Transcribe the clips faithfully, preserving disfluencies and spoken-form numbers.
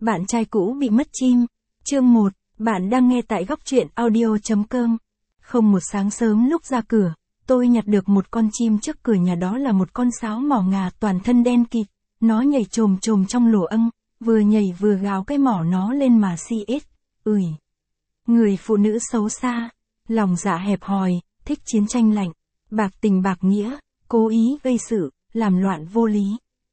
Bạn trai cũ bị mất chim. Chương một, bạn đang nghe tại góc truyện audio chấm com. Không một sáng sớm lúc ra cửa, tôi nhặt được một con chim trước cửa nhà, đó là một con sáo mỏ ngà toàn thân đen kịt. Nó nhảy chồm chồm trong lỗ âng, vừa nhảy vừa gào cái mỏ nó lên mà xi ết. Ừi. Người phụ nữ xấu xa, lòng dạ hẹp hòi, thích chiến tranh lạnh, bạc tình bạc nghĩa, cố ý gây sự, làm loạn vô lý.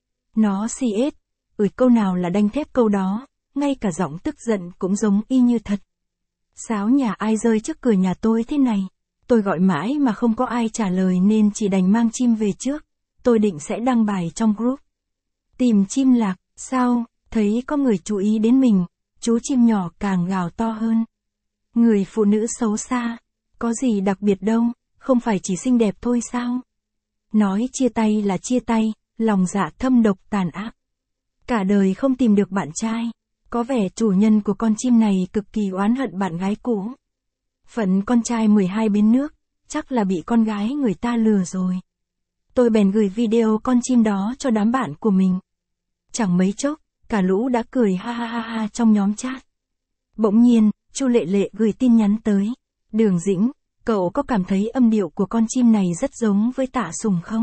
Nó xi ết. Ừi, câu nào là đanh thép câu đó, ngay cả giọng tức giận cũng giống y như thật. Sáo nhà ai rơi trước cửa nhà tôi thế này? Tôi gọi mãi mà không có ai trả lời nên chỉ đành mang chim về trước. Tôi định sẽ đăng bài trong group. Tìm chim lạc, sao, thấy có người chú ý đến mình, chú chim nhỏ càng gào to hơn. Người phụ nữ xấu xa, có gì đặc biệt đâu, không phải chỉ xinh đẹp thôi sao? Nói chia tay là chia tay, lòng dạ thâm độc tàn ác. Cả đời không tìm được bạn trai. Có vẻ chủ nhân của con chim này cực kỳ oán hận bạn gái cũ. Phận con trai mười hai bến nước, chắc là bị con gái người ta lừa rồi. Tôi bèn gửi video con chim đó cho đám bạn của mình. Chẳng mấy chốc, cả lũ đã cười ha ha ha ha trong nhóm chat. Bỗng nhiên, Chu Lệ Lệ gửi tin nhắn tới. Đường Dĩnh, cậu có cảm thấy âm điệu của con chim này rất giống với Tạ Sùng không?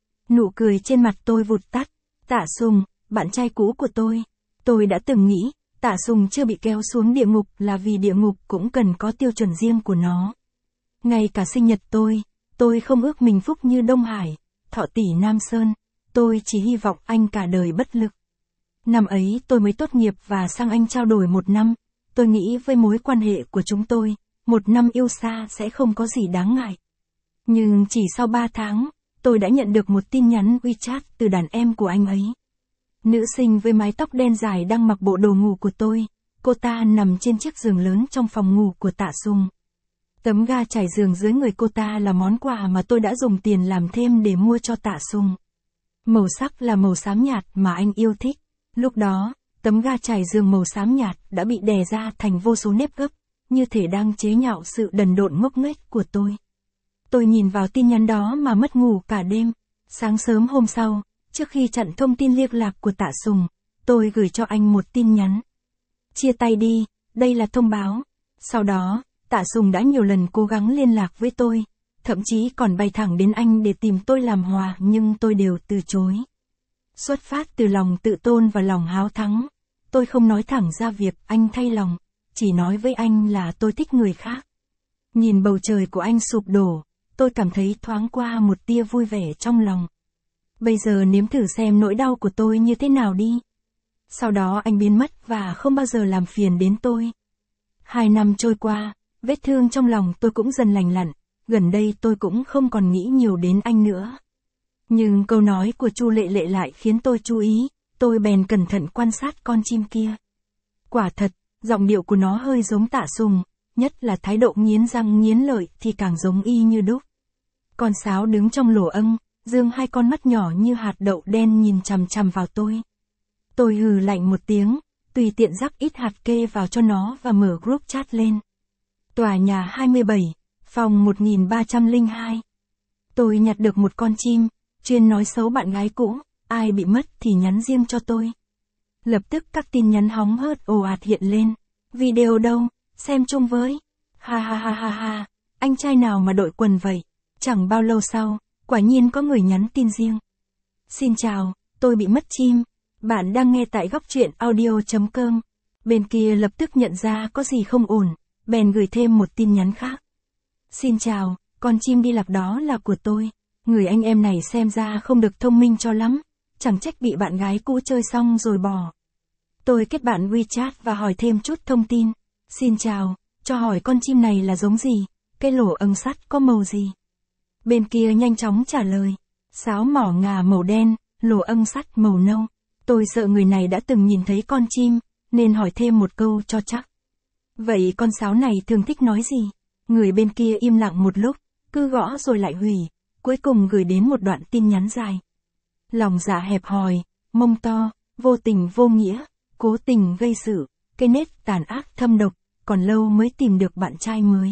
Nụ cười trên mặt tôi vụt tắt. Tạ Sùng, bạn trai cũ của tôi. Tôi đã từng nghĩ, Tạ Sùng chưa bị kéo xuống địa ngục là vì địa ngục cũng cần có tiêu chuẩn riêng của nó. Ngay cả sinh nhật tôi, tôi không ước mình phúc như Đông Hải, Thọ Tỷ Nam Sơn, tôi chỉ hy vọng anh cả đời bất lực. Năm ấy tôi mới tốt nghiệp và sang Anh trao đổi một năm, tôi nghĩ với mối quan hệ của chúng tôi, một năm yêu xa sẽ không có gì đáng ngại. Nhưng chỉ sau ba tháng, tôi đã nhận được một tin nhắn WeChat từ đàn em của anh ấy. Nữ sinh với mái tóc đen dài đang mặc bộ đồ ngủ của tôi, cô ta nằm trên chiếc giường lớn trong phòng ngủ của Tạ Sùng. Tấm ga trải giường dưới người cô ta là món quà mà tôi đã dùng tiền làm thêm để mua cho Tạ Sùng. Màu sắc là màu xám nhạt mà anh yêu thích. Lúc đó, tấm ga trải giường màu xám nhạt đã bị đè ra thành vô số nếp gấp, như thể đang chế nhạo sự đần độn ngốc nghếch của tôi. Tôi nhìn vào tin nhắn đó mà mất ngủ cả đêm. Sáng sớm hôm sau, trước khi chặn thông tin liên lạc của Tạ Sùng, tôi gửi cho anh một tin nhắn. Chia tay đi, đây là thông báo. Sau đó, Tạ Sùng đã nhiều lần cố gắng liên lạc với tôi, thậm chí còn bay thẳng đến Anh để tìm tôi làm hòa nhưng tôi đều từ chối. Xuất phát từ lòng tự tôn và lòng háo thắng, tôi không nói thẳng ra việc anh thay lòng, chỉ nói với anh là tôi thích người khác. Nhìn bầu trời của anh sụp đổ, tôi cảm thấy thoáng qua một tia vui vẻ trong lòng. Bây giờ nếm thử xem nỗi đau của tôi như thế nào đi. Sau đó anh biến mất và không bao giờ làm phiền đến tôi. Hai năm trôi qua, vết thương trong lòng tôi cũng dần lành lặn, gần đây tôi cũng không còn nghĩ nhiều đến anh nữa. Nhưng câu nói của Chu Lệ Lệ lại khiến tôi chú ý, tôi bèn cẩn thận quan sát con chim kia. Quả thật, giọng điệu của nó hơi giống Tạ Sùng, nhất là thái độ nghiến răng nghiến lợi thì càng giống y như đúc. Con sáo đứng trong lỗ âng, dương hai con mắt nhỏ như hạt đậu đen nhìn chằm chằm vào tôi. Tôi hừ lạnh một tiếng, tùy tiện rắc ít hạt kê vào cho nó và mở group chat lên. Tòa nhà hai mươi bảy, phòng một nghìn ba trăm lẻ hai. Tôi nhặt được một con chim, chuyên nói xấu bạn gái cũ, ai bị mất thì nhắn riêng cho tôi. Lập tức các tin nhắn hóng hớt ồ ạt hiện lên. Video đâu, xem chung với. Ha ha ha ha ha, anh trai nào mà đội quần vậy? Chẳng bao lâu sau, quả nhiên có người nhắn tin riêng. Xin chào, tôi bị mất chim. Bạn đang nghe tại góc truyện audio chấm com. Bên kia lập tức nhận ra có gì không ổn, bèn gửi thêm một tin nhắn khác. Xin chào, con chim đi lạc đó là của tôi. Người anh em này xem ra không được thông minh cho lắm, chẳng trách bị bạn gái cũ chơi xong rồi bỏ. Tôi kết bạn WeChat và hỏi thêm chút thông tin. Xin chào, cho hỏi con chim này là giống gì, cái lỗ âng sắt có màu gì? Bên kia nhanh chóng trả lời. Sáo mỏ ngà màu đen, lỗ âng sắt màu nâu. Tôi sợ người này đã từng nhìn thấy con chim, nên hỏi thêm một câu cho chắc. Vậy con sáo này thường thích nói gì? Người bên kia im lặng một lúc, cứ gõ rồi lại hủy, cuối cùng gửi đến một đoạn tin nhắn dài. Lòng dạ hẹp hòi, mông to, vô tình vô nghĩa, cố tình gây sự, cái nết tàn ác thâm độc, còn lâu mới tìm được bạn trai mới.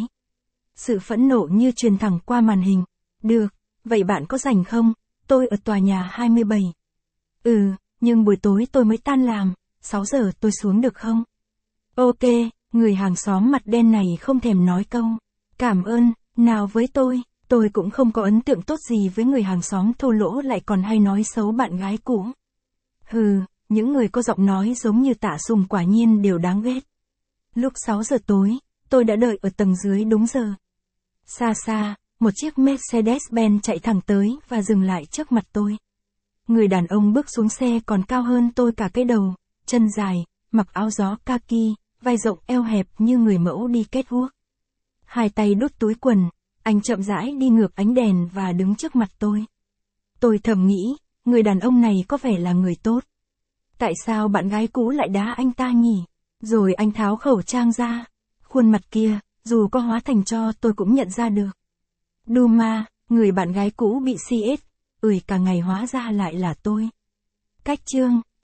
Sự phẫn nộ như truyền thẳng qua màn hình. Được, vậy bạn có rảnh không? Tôi ở tòa nhà hai mươi bảy. Ừ, nhưng buổi tối tôi mới tan làm, sáu giờ tôi xuống được không? Ok, người hàng xóm mặt đen này không thèm nói câu. Cảm ơn, nào với tôi, tôi cũng không có ấn tượng tốt gì với người hàng xóm thô lỗ lại còn hay nói xấu bạn gái cũ. Hừ, những người có giọng nói giống như Tạ Sùng quả nhiên đều đáng ghét. Lúc sáu giờ tối, tôi đã đợi ở tầng dưới đúng giờ. Xa xa, một chiếc Mercedes-Benz chạy thẳng tới và dừng lại trước mặt tôi. Người đàn ông bước xuống xe còn cao hơn tôi cả cái đầu, chân dài, mặc áo gió kaki, vai rộng eo hẹp như người mẫu đi kết guốc. Hai tay đút túi quần, anh chậm rãi đi ngược ánh đèn và đứng trước mặt tôi. Tôi thầm nghĩ, người đàn ông này có vẻ là người tốt. Tại sao bạn gái cũ lại đá anh ta nhỉ? Rồi anh tháo khẩu trang ra. Khuôn mặt kia, dù có hóa thành tro tôi cũng nhận ra được. Duma, người bạn gái cũ bị xê ét, ửi cả ngày hóa ra lại là tôi. Cách chương